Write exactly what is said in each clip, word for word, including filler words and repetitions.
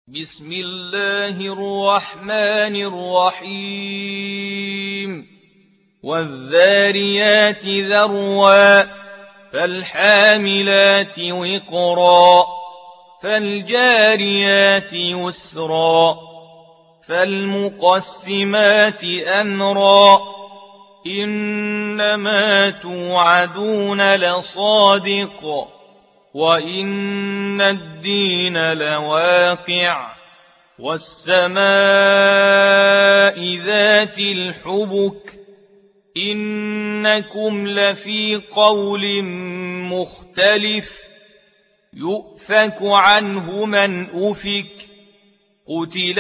بسم الله الرحمن الرحيم والذاريات ذروا فالحاملات وقرا فالجاريات يسرا فالمقسمات أمرا إنما توعدون لصادق وإن الدين لواقع والسماء ذات الحبك إنكم لفي قول مختلف يؤفك عنه من أفك قتل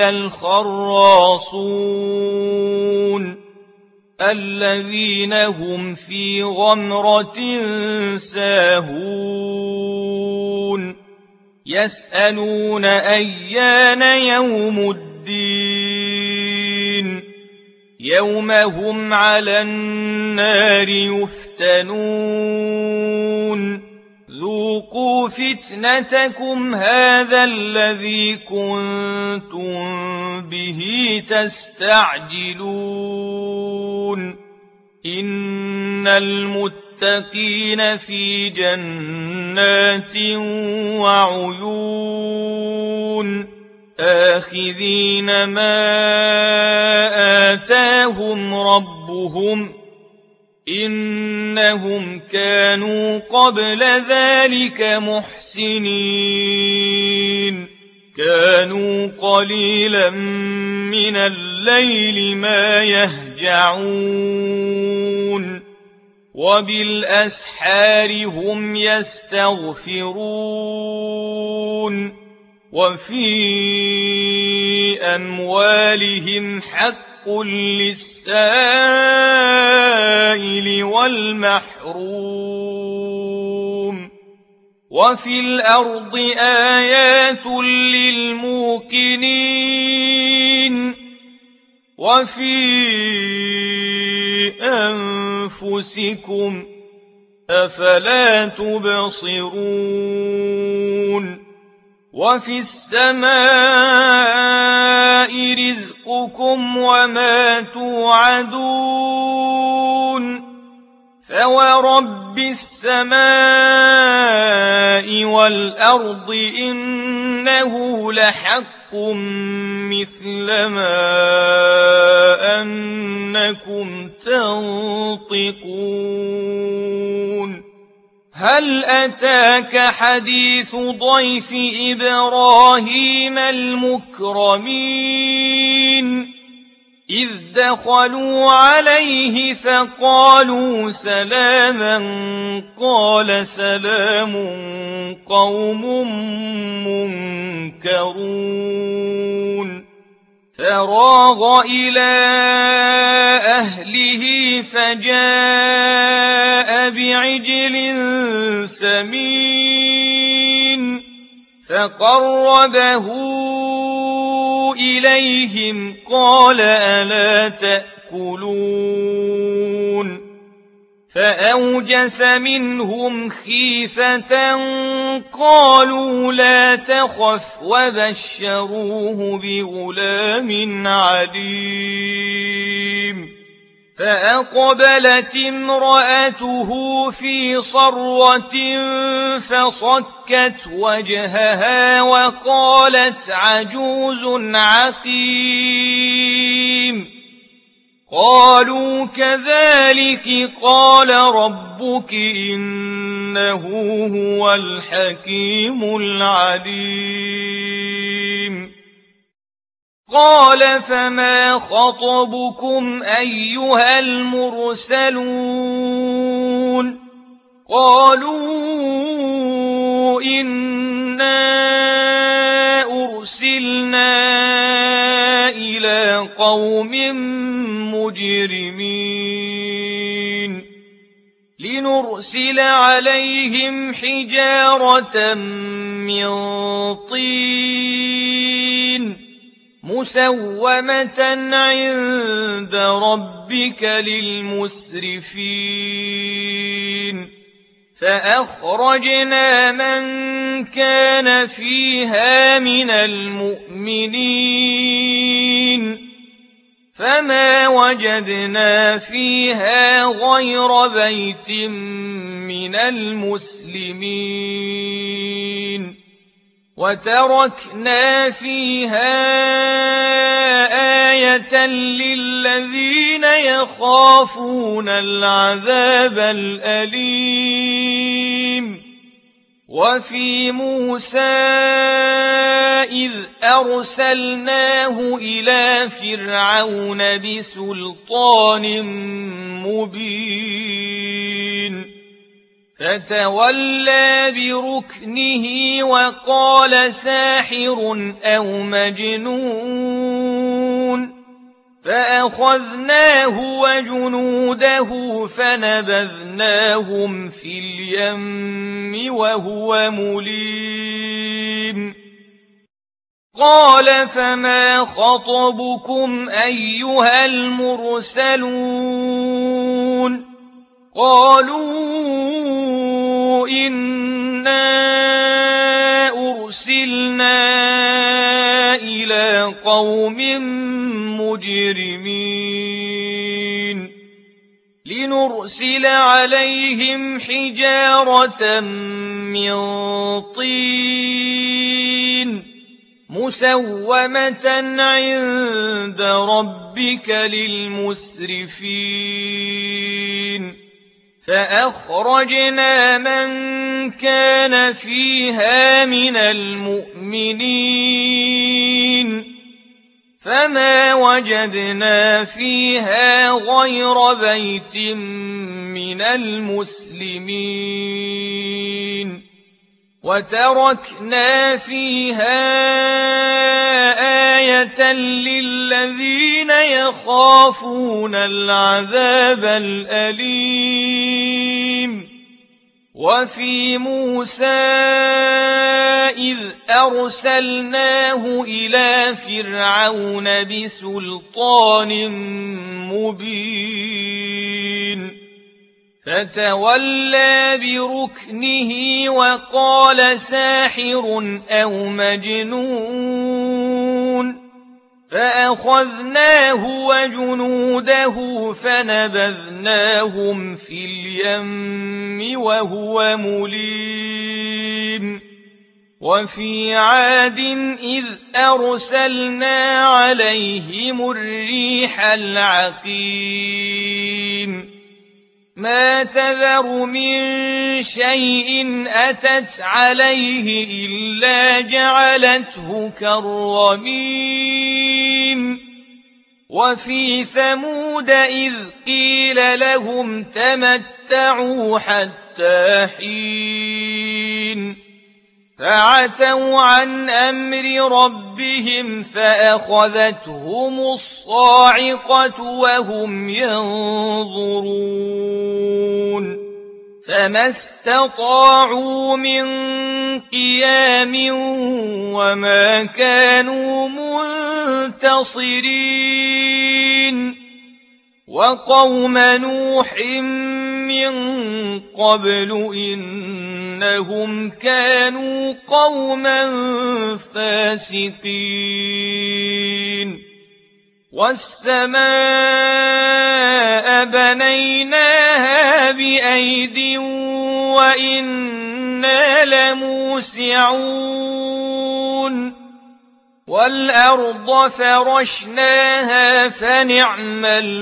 الخراصون الذين هم في غمرة ساهون يسألون أيان يوم الدين يوم هم على النار يفتنون ذوقوا فتنتكم هذا الذي كنتم به تستعجلون إن المتقين في جنات وعيون آخذين ما آتاهم ربهم إنهم كانوا قبل ذلك محسنين كانوا قليلا من الليل ما يهجعون وبالأسحار هم يستغفرون وفي أموالهم حق للسائل والمحروم وفي الأرض آيات للموقنين وفي أنفسكم أفلا تبصرون وفي السماء رزقكم وما توعدون فورب السماء والأرض إنه لحق مثل ما أنكم تنطقون هل أتاك حديث ضيف إبراهيم المكرمين إذ دخلوا عليه فقالوا سلاما قال سلام قوم منكرون فراغ إلى أهله فجاء بعجل سمين فقربه إليهم قال ألا تأكلون فأوجس منهم خيفة قالوا لا تخف وبشروه بغلام عليم فأقبلت امرأته في صرة فصكت وجهها وقالت عجوز عقيم قالوا كذلك قال ربك إنه هو الحكيم العليم قال فما خطبكم أيها المرسلون قالوا إنا أرسلنا إلى قوم مجرمين لنرسل عليهم حجارة من طين مسومة عند ربك للمسرفين فأخرجنا من كان فيها من المؤمنين فما وجدنا فيها غير بيت من المسلمين وتركنا فيها آية للذين يخافون العذاب الأليم وفي موسى إذ أرسلناه إلى فرعون بسلطان مبين فتولى بركنه وقال ساحر أو مجنون فأخذناه وجنوده فنبذناهم في اليم وهو مليم قال فما خطبكم أيها المرسلون قالوا إنا أرسلنا إلى قوم مجرمين لنرسل عليهم حجارة من طين مسومة عند ربك للمسرفين فأخرجنا من كان فيها من المؤمنين فما وجدنا فيها غير بيت من المسلمين وتركنا فيها آية للذين يخافون العذاب الأليم وفي موسى إذ أرسلناه إلى فرعون بسلطان مبين فتولى بركنه وقال ساحر أو مجنون فأخذناه وجنوده فنبذناهم في اليم وهو مليم وفي عاد إذ أرسلنا عليهم الريح العقيم ما تذر من شيء أتت عليه إلا جعلته كالرميم وفي ثمود إذ قيل لهم تمتعوا حتى حين فعتوا عن أمر ربهم فأخذتهم الصاعقة وهم ينظرون فما استطاعوا من قيام وما كانوا منتصرين وقوم نوح من قبل إنهم كانوا قوما فاسقين والسماء بنيناها بأيد وإنا لموسعون والأرض فرشناها فنعم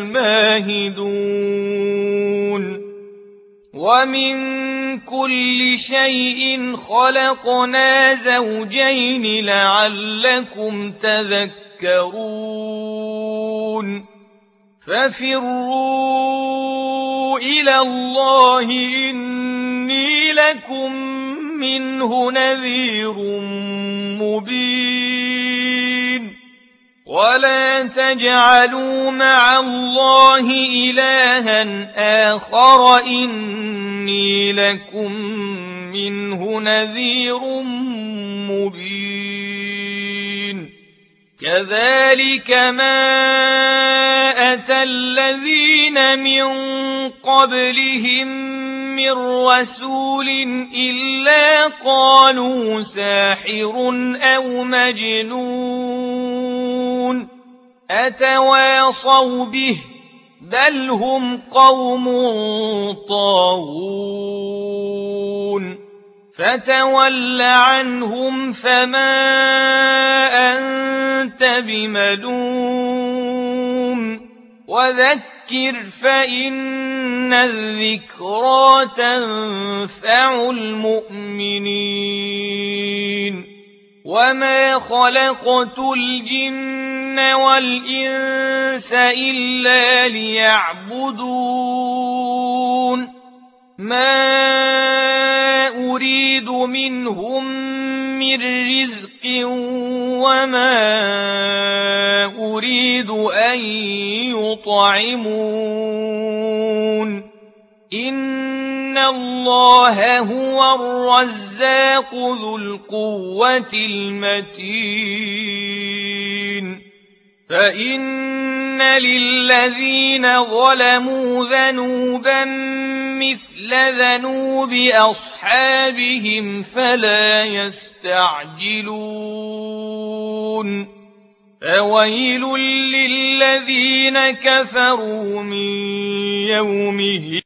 الماهدون ومن كل شيء خلقنا زوجين لعلكم تذكرون ففروا إلى الله إني لكم منه نذير مبين ولا تجعلوا مع الله إلها آخر إني لكم منه نذير مبين كذلك ما أتى الذين من قبلهم من رسول إلا قالوا ساحر أو مجنون أتواصوا به بل هم قوم طاغون فتول عنهم فما أنت بملوم وذكر فإن الذكرى تنفع المؤمنين وما خلقت الجن والإنس إلا ليعبدون ما أريد منهم من رزق وما أريد أن يطعمون إن الله هو الرزاق ذو القوة المتين فإن للذين ظلموا ذنوبا مثل ذنوب أصحابهم فلا يستعجلون فويل للذين كفروا من يومهم